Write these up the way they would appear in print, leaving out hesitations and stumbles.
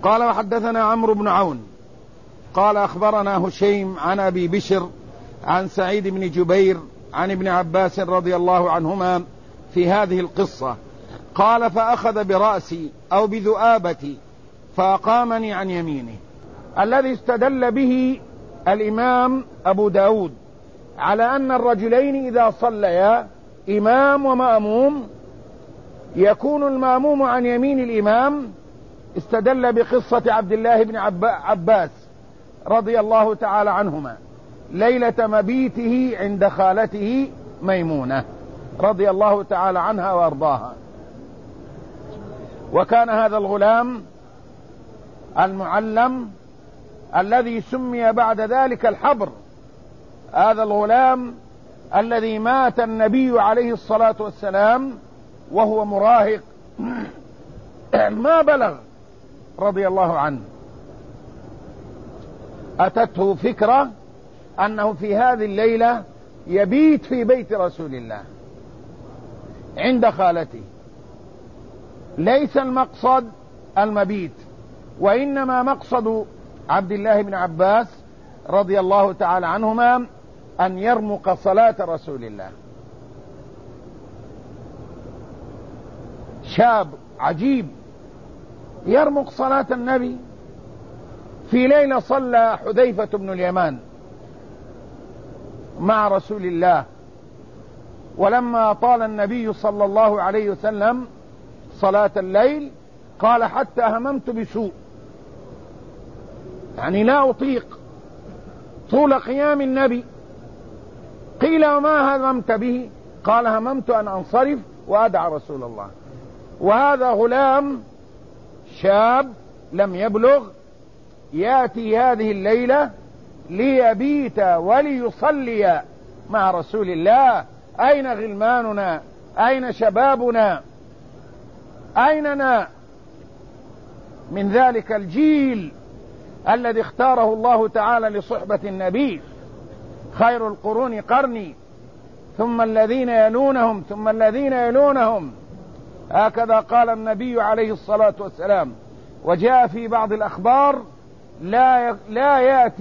قال وحدثنا عمرو بن عون قال أخبرنا هشيم عن أبي بشر عن سعيد بن جبير عن ابن عباس رضي الله عنهما في هذه القصة قال فأخذ برأسي أو بذؤابتي فأقامني عن يمينه. الذي استدل به الإمام أبو داود على أن الرجلين إذا صليا إمام ومأموم يكون المأموم عن يمين الإمام، استدل بقصة عبد الله بن عباس رضي الله تعالى عنهما ليلة مبيته عند خالته ميمونة رضي الله تعالى عنها وأرضاها. وكان هذا الغلام المعلم الذي سمي بعد ذلك الحبر، هذا الغلام الذي مات النبي عليه الصلاة والسلام وهو مراهق ما بلغ رضي الله عنه. أتته فكرة أنه في هذه الليلة يبيت في بيت رسول الله عند خالته. ليس المقصد المبيت، وإنما مقصد عبد الله بن عباس رضي الله تعالى عنهما أن يرمق صلاة رسول الله. شاب عجيب يرمق صلاة النبي. في ليلة صلى حذيفة بن اليمان مع رسول الله، ولما طال النبي صلى الله عليه وسلم صلاة الليل قال حتى هممت بسوء، يعني لا أطيق طول قيام النبي. قيل وما هممت به؟ قال هممت أن أنصرف وأدعى رسول الله. وهذا غلام شاب لم يبلغ يأتي هذه الليلة ليبيت وليصلي مع رسول الله. أين غلماننا؟ أين شبابنا؟ أيننا من ذلك الجيل الذي اختاره الله تعالى لصحبة النبي؟ خير القرون قرني ثم الذين يلونهم ثم الذين يلونهم، هكذا قال النبي عليه الصلاة والسلام. وجاء في بعض الأخبار لا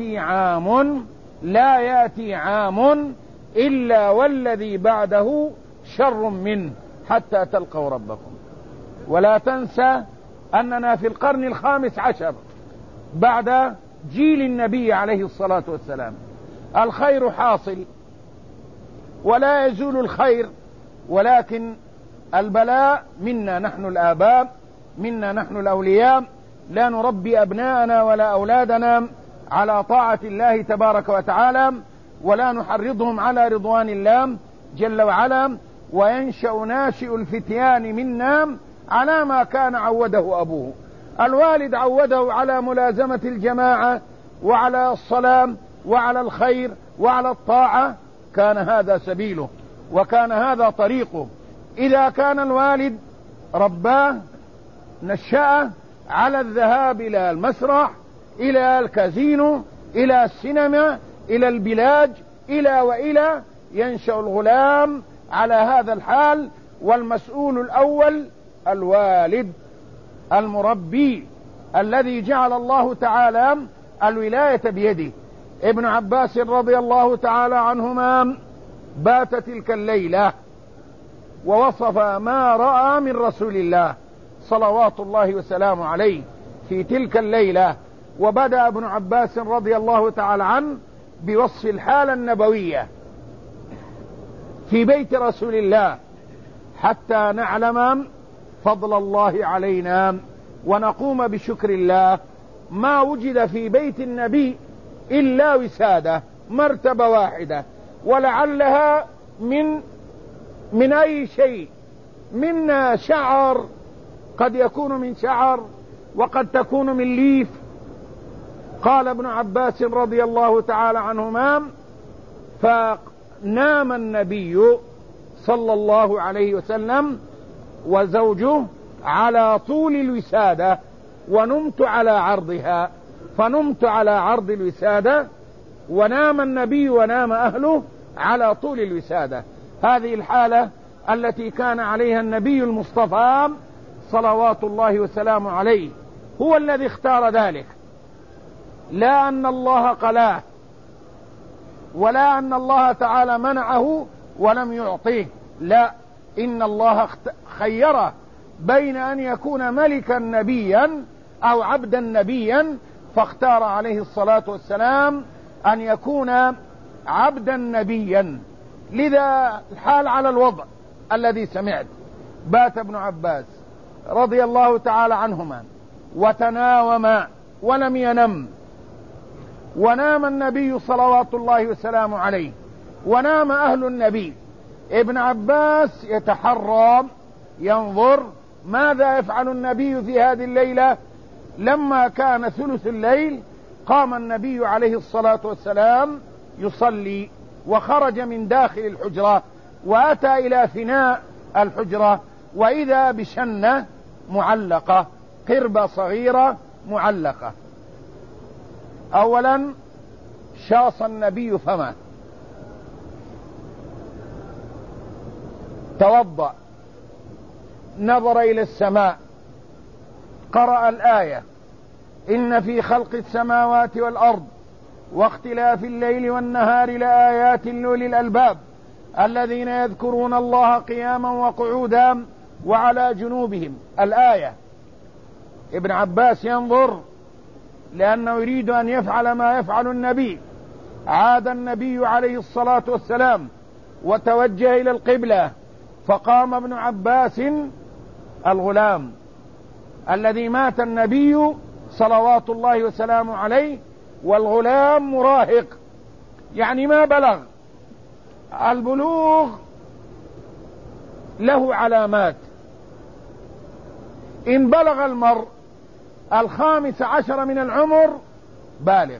يأتي عام إلا والذي بعده شر منه حتى تلقوا ربكم. ولا تنسى أننا في القرن الخامس عشر بعد جيل النبي عليه الصلاة والسلام. الخير حاصل ولا يزول الخير، ولكن البلاء منا نحن الآباء، منا نحن الأولياء، لا نربي أبناءنا ولا أولادنا على طاعة الله تبارك وتعالى، ولا نحرضهم على رضوان الله جل وعلا، وينشأ ناشئ الفتيان منا على ما كان عوده أبوه. الوالد عوده على ملازمة الجماعة وعلى الصلاة وعلى الخير وعلى الطاعة، كان هذا سبيله وكان هذا طريقه. إذا كان الوالد رباه نشأه على الذهاب إلى المسرح، إلى الكازينو، إلى السينما، إلى البلاج، إلى ينشأ الغلام على هذا الحال. والمسؤول الأول الوالد المربي الذي جعل الله تعالى الولاية بيده. ابن عباس رضي الله تعالى عنهما بات تلك الليلة ووصف ما رأى من رسول الله صلوات الله وسلامه عليه في تلك الليلة. وبدأ ابن عباس رضي الله تعالى عنه بوصف الحالة النبوية في بيت رسول الله حتى نعلم فضل الله علينا ونقوم بشكر الله. ما وجد في بيت النبي إلا وسادة، مرتبة واحدة، ولعلها من أي شيء، منا شعر، قد يكون من شعر وقد تكون من ليف. قال ابن عباس رضي الله تعالى عنهما فنام النبي صلى الله عليه وسلم وزوجه على طول الوسادة ونمت على عرضها، فنمت على عرض الوسادة ونام النبي ونام أهله على طول الوسادة. هذه الحالة التي كان عليها النبي المصطفى صلوات الله وسلامه عليه هو الذي اختار ذلك، لا أن الله قلاه، ولا أن الله تعالى منعه ولم يعطيه، لا، إن الله خيره بين أن يكون ملكا نبيا أو عبدا نبيا، فاختار عليه الصلاة والسلام أن يكون عبدا نبيا. لذا الحال على الوضع الذي سمعت. بات ابن عباس رضي الله تعالى عنهما وتناوما ولم ينم، ونام النبي صلوات الله وسلامه عليه، ونام أهل النبي. ابن عباس يتحرى ينظر ماذا يفعل النبي في هذه الليلة. لما كان ثلث الليل قام النبي عليه الصلاة والسلام يصلي، وخرج من داخل الحجرة وأتى إلى فناء الحجرة، وإذا بشنة معلقة، قربة صغيرة معلقة. أولا شاص النبي فمه، توضأ، نظر إلى السماء، قرأ الآية: إن في خلق السماوات والأرض واختلاف الليل والنهار لآيات لأولي الألباب الذين يذكرون الله قياما وقعودا وعلى جنوبهم. الآية. ابن عباس ينظر لأنه يريد أن يفعل ما يفعل النبي. عاد النبي عليه الصلاة والسلام وتوجه إلى القبلة، فقام ابن عباس الغلام الذي مات النبي صلوات الله وسلامه عليه، والغلام مراهق، يعني ما بلغ. البلوغ له علامات. إن بلغ المرء 15 من العمر بالغ،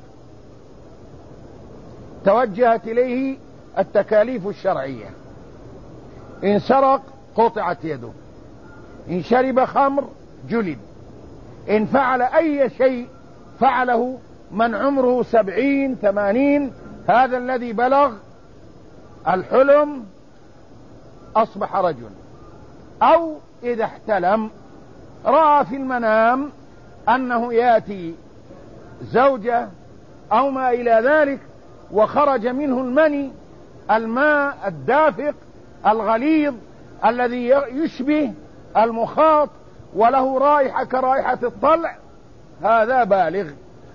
توجهت إليه التكاليف الشرعية. إن سرق قطعت يده، إن شرب خمر جلد، إن فعل أي شيء فعله من عمره 70 80، هذا الذي بلغ الحلم أصبح رجل. أو إذا احتلم رأى في المنام أنه يأتي زوجة أو ما إلى ذلك، وخرج منه المني، الماء الدافق الغليظ الذي يشبه المخاط وله رائحة كرائحة الطلع، هذا بالغ.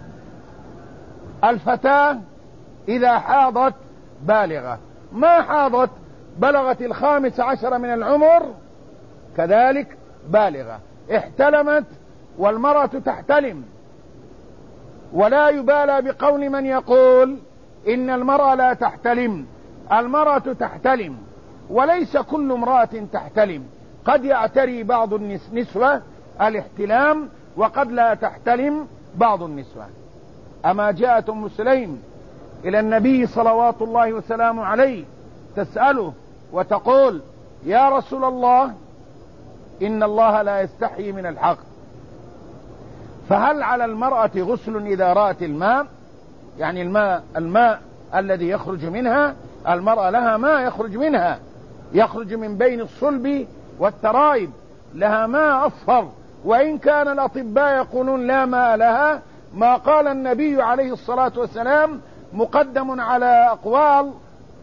الفتاة إذا حاضت بالغة، ما حاضت بلغت 15 من العمر كذلك بالغة. احتلمت، والمرأة تحتلم، ولا يبالى بقول من يقول إن المرأة لا تحتلم. المرأة تحتلم، وليس كل امرأة تحتلم، قد يعتري بعض النسوة الاحتلام وقد لا تحتلم بعض النسوة. أما جاءت أم سليم إلى النبي صلوات الله وسلامه عليه تسأله وتقول: يا رسول الله، إن الله لا يستحيي من الحق، فهل على المرأة غسل إذا رأت الماء؟ يعني الماء الذي يخرج منها، المرأة لها ماء يخرج منها، يخرج من بين الصلب والترائب، لها ماء أصفر، وإن كان الأطباء يقولون لا ماء لها، ما قال النبي عليه الصلاة والسلام مقدم على أقوال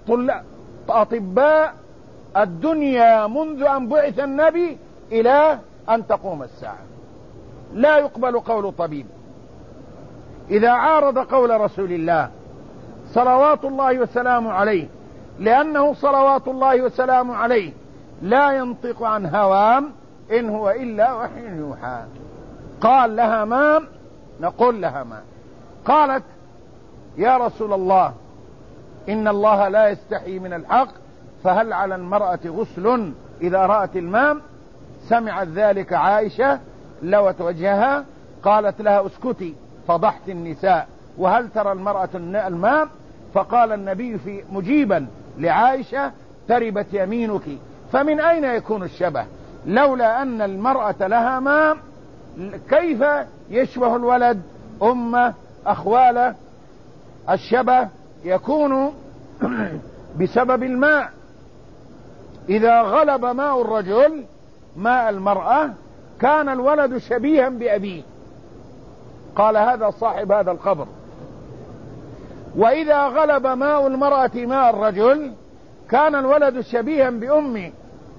أطباء الدنيا منذ أن بعث النبي إلى أن تقوم الساعة. لا يقبل قول طبيب إذا عارض قول رسول الله صلوات الله وسلامه عليه، لأنه صلوات الله وسلامه عليه لا ينطق عن هوام، إن هو إلا وحي يوحى. قال لها ماء، نقول لها ماء. قالت: يا رسول الله، إن الله لا يستحي من الحق، فهل على المرأة غسل إذا رأت الماء؟ سمعت ذلك عائشة لوت وجهها، قالت لها: اسكتي، فضحت النساء، وهل ترى المرأة الماء؟ فقال النبي في مجيبا لعائشة: تربت يمينك. فمن أين يكون الشبه؟ لولا أن المرأة لها ماء، كيف يشبه الولد أمه أخواله؟ الشبه يكون بسبب الماء. إذا غلب ماء الرجل ماء المرأة كان الولد شبيها بأبيه، قال هذا صاحب هذا القبر. وإذا غلب ماء المرأة ماء الرجل كان الولد شبيها بأمه.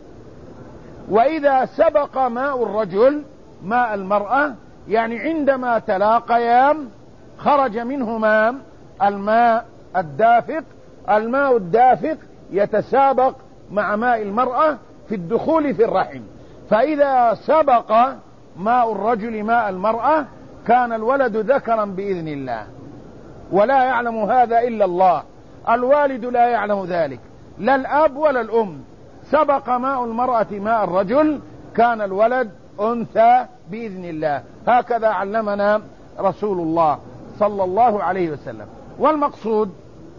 وإذا سبق ماء الرجل ماء المرأة يعني عندما تلاقيان خرج منهما الماء الدافق، الماء الدافق يتسابق مع ماء المرأة في الدخول في الرحم، فإذا سبق ماء الرجل ماء المرأة كان الولد ذكرا بإذن الله، ولا يعلم هذا إلا الله. الوالد لا يعلم ذلك، لا الأب ولا الأم. سبق ماء المرأة ماء الرجل كان الولد أنثى بإذن الله. هكذا علمنا رسول الله صلى الله عليه وسلم. والمقصود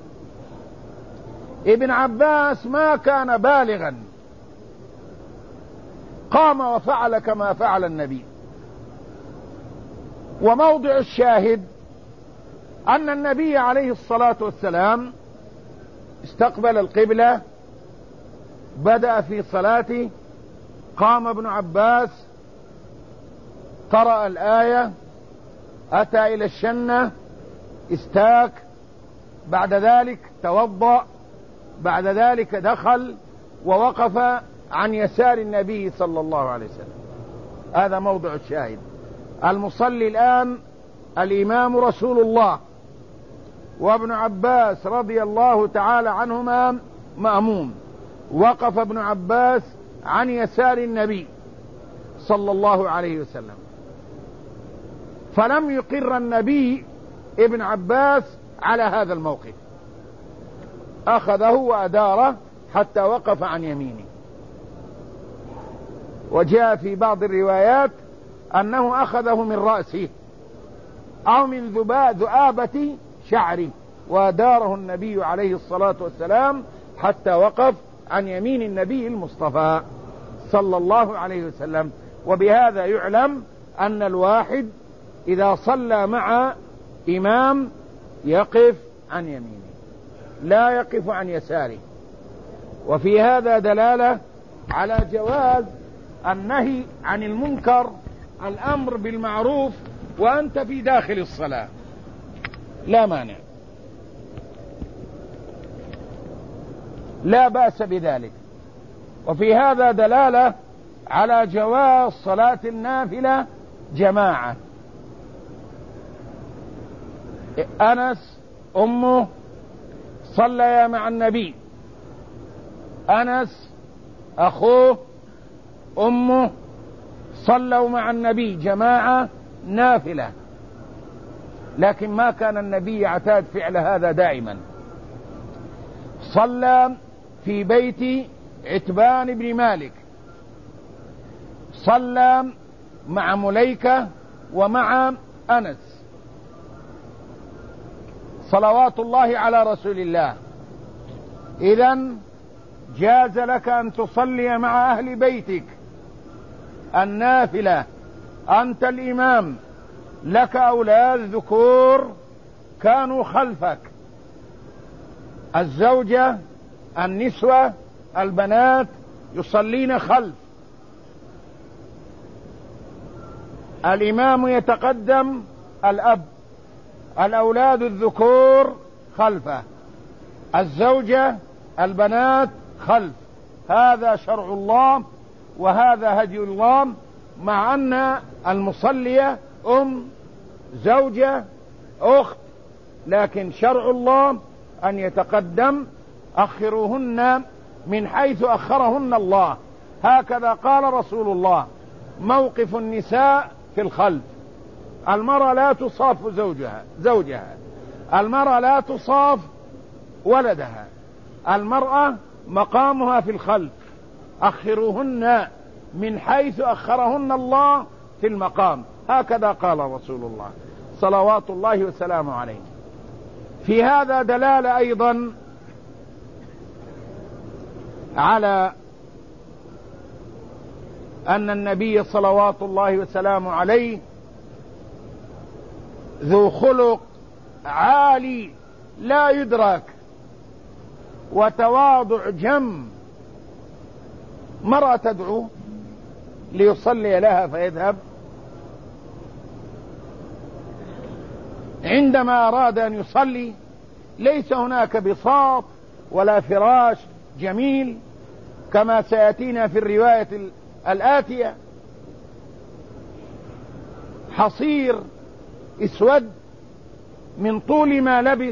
ابن عباس ما كان بالغا قام وفعل كما فعل النبي. وموضع الشاهد أن النبي عليه الصلاة والسلام استقبل القبلة، بدأ في صلاته، قام ابن عباس قرأ الآية، أتى إلى الشنة، استاك، بعد ذلك توضأ، بعد ذلك دخل ووقف عن يسار النبي صلى الله عليه وسلم. هذا موضع الشاهد. المصلي الآن الإمام رسول الله، وابن عباس رضي الله تعالى عنهما مأموم. وقف ابن عباس عن يسار النبي صلى الله عليه وسلم، فلم يقر النبي ابن عباس على هذا الموقف، أخذه وأداره حتى وقف عن يمينه. وجاء في بعض الروايات أنه أخذه من رأسه أو من ذؤابة شعره، وأداره النبي عليه الصلاة والسلام حتى وقف عن يمين النبي المصطفى صلى الله عليه وسلم. وبهذا يعلم أن الواحد إذا صلى مع إمام يقف عن يمينه، لا يقف عن يساره. وفي هذا دلالة على جواز النهي عن المنكر، الأمر بالمعروف وأنت في داخل الصلاة، لا مانع، لا بأس بذلك. وفي هذا دلالة على جواز صلاة النافلة جماعة. أنس أمه صليا مع النبي، أنس أخوه أمه صلوا مع النبي جماعة نافلة، لكن ما كان النبي يعتاد فعل هذا دائما. صلى في بيت عتبان بن مالك، صلى مع مليكة ومع أنس، صلوات الله على رسول الله. إذن جاز لك أن تصلي مع أهل بيتك النافلة، أنت الإمام، لك أولاد ذكور كانوا خلفك، الزوجة النسوة البنات يصلين خلف، الإمام يتقدم، الأب، الأولاد الذكور خلفه، الزوجة البنات خلف. هذا شرع الله وهذا هدي الله، مع أن المصلية أم، زوجة، أخت، لكن شرع الله أن يتقدم، أخروهن من حيث أخرهن الله. هكذا قال رسول الله: موقف النساء في الخلف. المرأة لا تصاف زوجها، المرأة لا تصاف ولدها، المرأة مقامها في الخلف، أخروهن من حيث أخرهن الله في المقام. هكذا قال رسول الله صلوات الله وسلامه عليه. في هذا دلالة أيضا على أن النبي صلوات الله وسلامه عليه ذو خلق عالي لا يدرك وتواضع جم. مرأة تدعو ليصلي لها فيذهب، عندما أراد أن يصلي ليس هناك بساط ولا فراش جميل كما سيأتينا في الرواية الآتية، حصير اسود من طول ما لبس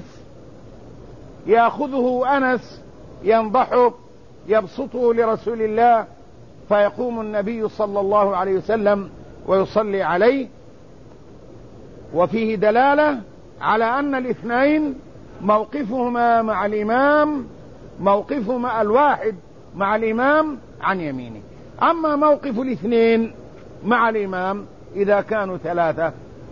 يأخذه أنس ينضحه يبسطه لرسول الله، فيقوم النبي صلى الله عليه وسلم ويصلي عليه. وفيه دلالة على أن الاثنين موقفهما مع الإمام، موقفهما الواحد مع الإمام عن يمينه. أما موقف الاثنين مع الإمام إذا كانوا ثلاثة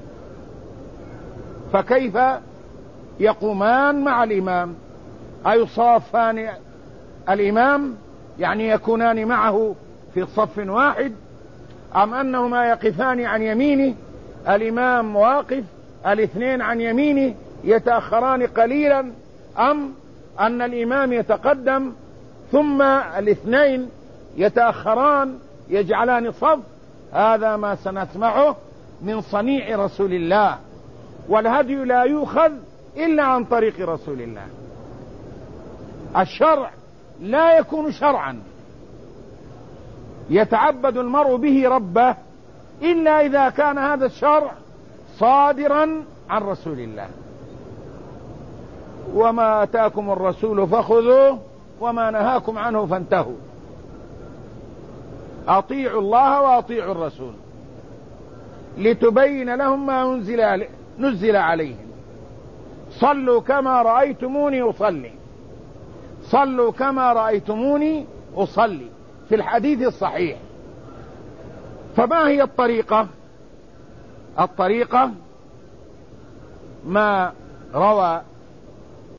فكيف يقومان مع الإمام؟ أيصافان الإمام يعني يكونان معه في صف واحد، أم أنهما يقفان عن يمينه الإمام واقف الاثنين عن يمينه يتأخران قليلا، أم أن الإمام يتقدم ثم الاثنين يتأخران يجعلان صف؟ هذا ما سنسمعه من صنيع رسول الله، والهدي لا يؤخذ إلا عن طريق رسول الله. الشرع لا يكون شرعا يتعبد المرء به ربه إلا إذا كان هذا الشرع صادرا عن رسول الله. وما آتاكم الرسول فخذوه وما نهاكم عنه فانتهوا. أطيعوا الله وأطيعوا الرسول لتبين لهم ما نزل عليهم. صلوا كما رأيتموني أصلي، صلوا كما رأيتموني أصلي في الحديث الصحيح. فما هي الطريقة؟ الطريقة ما روى